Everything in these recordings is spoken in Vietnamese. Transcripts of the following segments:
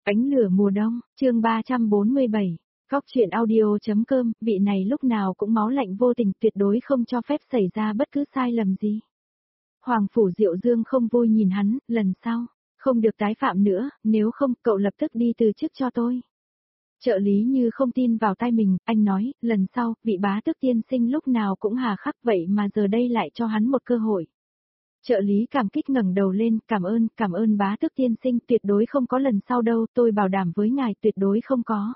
Ánh lửa mùa đông, chương 347, Góc truyện audio.com, vị này lúc nào cũng máu lạnh vô tình, tuyệt đối không cho phép xảy ra bất cứ sai lầm gì. Hoàng Phủ Diệu Dương không vui nhìn hắn, lần sau, không được tái phạm nữa, nếu không, cậu lập tức đi từ chức cho tôi. Trợ lý như không tin vào tai mình, anh nói, lần sau, vị bá tước tiên sinh lúc nào cũng hà khắc vậy mà giờ đây lại cho hắn một cơ hội. Trợ lý cảm kích ngẩng đầu lên, cảm ơn bá tước tiên sinh, tuyệt đối không có lần sau đâu, tôi bảo đảm với ngài tuyệt đối không có.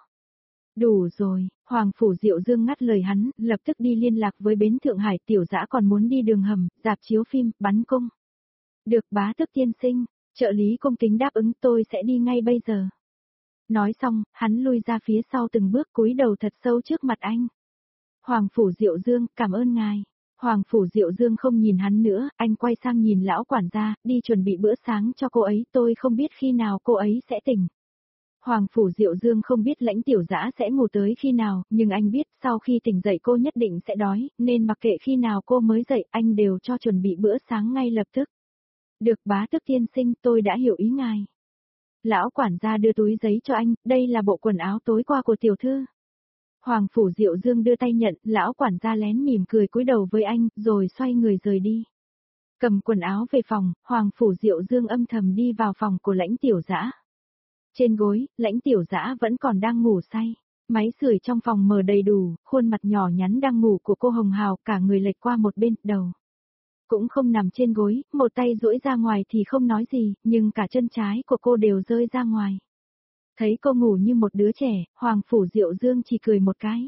Đủ rồi, Hoàng Phủ Diệu Dương ngắt lời hắn, lập tức đi liên lạc với bến Thượng Hải, Tiểu Dã còn muốn đi đường hầm, rạp chiếu phim, bắn cung. Được bá tước tiên sinh, trợ lý cung kính đáp ứng, tôi sẽ đi ngay bây giờ. Nói xong, hắn lui ra phía sau từng bước, cúi đầu thật sâu trước mặt anh. Hoàng Phủ Diệu Dương, cảm ơn ngài. Hoàng Phủ Diệu Dương không nhìn hắn nữa, anh quay sang nhìn lão quản gia, đi chuẩn bị bữa sáng cho cô ấy, tôi không biết khi nào cô ấy sẽ tỉnh. Hoàng Phủ Diệu Dương không biết Lãnh Tiểu Dã sẽ ngủ tới khi nào, nhưng anh biết sau khi tỉnh dậy cô nhất định sẽ đói, nên mặc kệ khi nào cô mới dậy, anh đều cho chuẩn bị bữa sáng ngay lập tức. Được bá tước tiên sinh, tôi đã hiểu ý ngài. Lão quản gia đưa túi giấy cho anh, đây là bộ quần áo tối qua của tiểu thư. Hoàng Phủ Diệu Dương đưa tay nhận, lão quản gia lén mỉm cười cúi đầu với anh, rồi xoay người rời đi. Cầm quần áo về phòng, Hoàng Phủ Diệu Dương âm thầm đi vào phòng của Lãnh Tiểu Dã. Trên gối, Lãnh Tiểu Dã vẫn còn đang ngủ say. Máy sưởi trong phòng mở đầy đủ, khuôn mặt nhỏ nhắn đang ngủ của cô Hồng Hào, cả người lệch qua một bên, đầu cũng không nằm trên gối, một tay duỗi ra ngoài thì không nói gì, nhưng cả chân trái của cô đều rơi ra ngoài. Thấy cô ngủ như một đứa trẻ, Hoàng Phủ Diệu Dương chỉ cười một cái.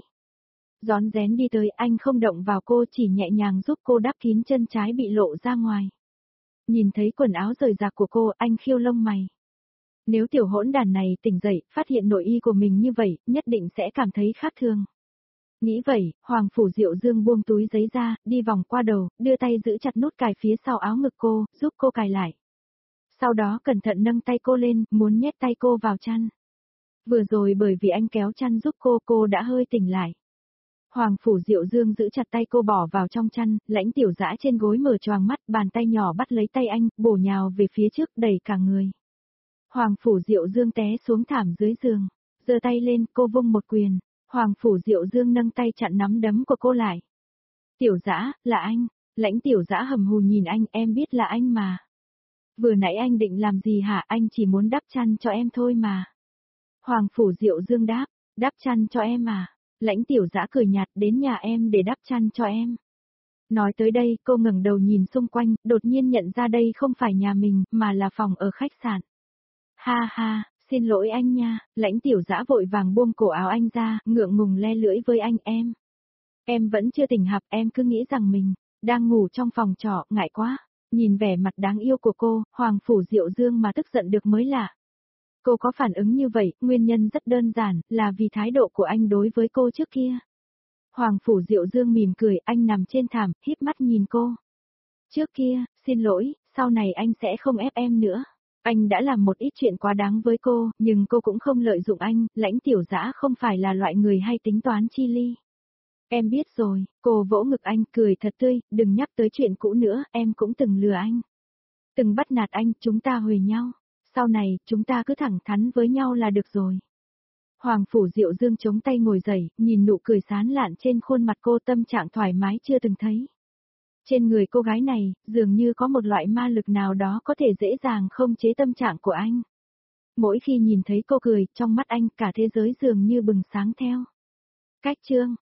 Rón rén đi tới, anh không động vào cô, chỉ nhẹ nhàng giúp cô đắp kín chân trái bị lộ ra ngoài. Nhìn thấy quần áo rời rạc của cô, anh khiêu lông mày. Nếu tiểu hỗn đàn này tỉnh dậy, phát hiện nội y của mình như vậy, nhất định sẽ cảm thấy khác thường. Nghĩ vậy, Hoàng Phủ Diệu Dương buông túi giấy ra, đi vòng qua đầu, đưa tay giữ chặt nút cài phía sau áo ngực cô, giúp cô cài lại. Sau đó cẩn thận nâng tay cô lên, muốn nhét tay cô vào chăn. Vừa rồi bởi vì anh kéo chăn giúp cô đã hơi tỉnh lại. Hoàng Phủ Diệu Dương giữ chặt tay cô bỏ vào trong chăn, Lãnh Tiểu Dã trên gối mở choàng mắt, bàn tay nhỏ bắt lấy tay anh, bổ nhào về phía trước, đẩy cả người. Hoàng Phủ Diệu Dương té xuống thảm dưới giường, giơ tay lên, cô vung một quyền. Hoàng Phủ Diệu Dương nâng tay chặn nắm đấm của cô lại. Tiểu Dã, là anh. Lãnh Tiểu Dã hầm hù nhìn anh, em biết là anh mà. Vừa nãy anh định làm gì hả, anh chỉ muốn đắp chăn cho em thôi mà. Hoàng Phủ Diệu Dương đáp, đắp chăn cho em à. Lãnh Tiểu Dã cười nhạt, đến nhà em để đắp chăn cho em. Nói tới đây, cô ngẩng đầu nhìn xung quanh, đột nhiên nhận ra đây không phải nhà mình, mà là phòng ở khách sạn. Ha ha, xin lỗi anh nha, Lãnh Tiểu Dã vội vàng buông cổ áo anh ra, ngượng ngùng le lưỡi với anh em. Em vẫn chưa tỉnh hạp, em cứ nghĩ rằng mình đang ngủ trong phòng trọ, ngại quá. Nhìn vẻ mặt đáng yêu của cô, Hoàng Phủ Diệu Dương mà tức giận được mới lạ. Cô có phản ứng như vậy, nguyên nhân rất đơn giản, là vì thái độ của anh đối với cô trước kia. Hoàng Phủ Diệu Dương mỉm cười, anh nằm trên thảm, híp mắt nhìn cô. Trước kia, xin lỗi, sau này anh sẽ không ép em nữa. Anh đã làm một ít chuyện quá đáng với cô, nhưng cô cũng không lợi dụng anh, Lãnh Tiểu Dã không phải là loại người hay tính toán chi ly. Em biết rồi, cô vỗ ngực anh, cười thật tươi, đừng nhắc tới chuyện cũ nữa, em cũng từng lừa anh. Từng bắt nạt anh, chúng ta huề nhau. Sau này, chúng ta cứ thẳng thắn với nhau là được rồi. Hoàng Phủ Diệu Dương chống tay ngồi dậy, nhìn nụ cười sán lạn trên khuôn mặt cô, tâm trạng thoải mái chưa từng thấy. Trên người cô gái này, dường như có một loại ma lực nào đó có thể dễ dàng không chế tâm trạng của anh. Mỗi khi nhìn thấy cô cười, trong mắt anh cả thế giới dường như bừng sáng theo. Cách chương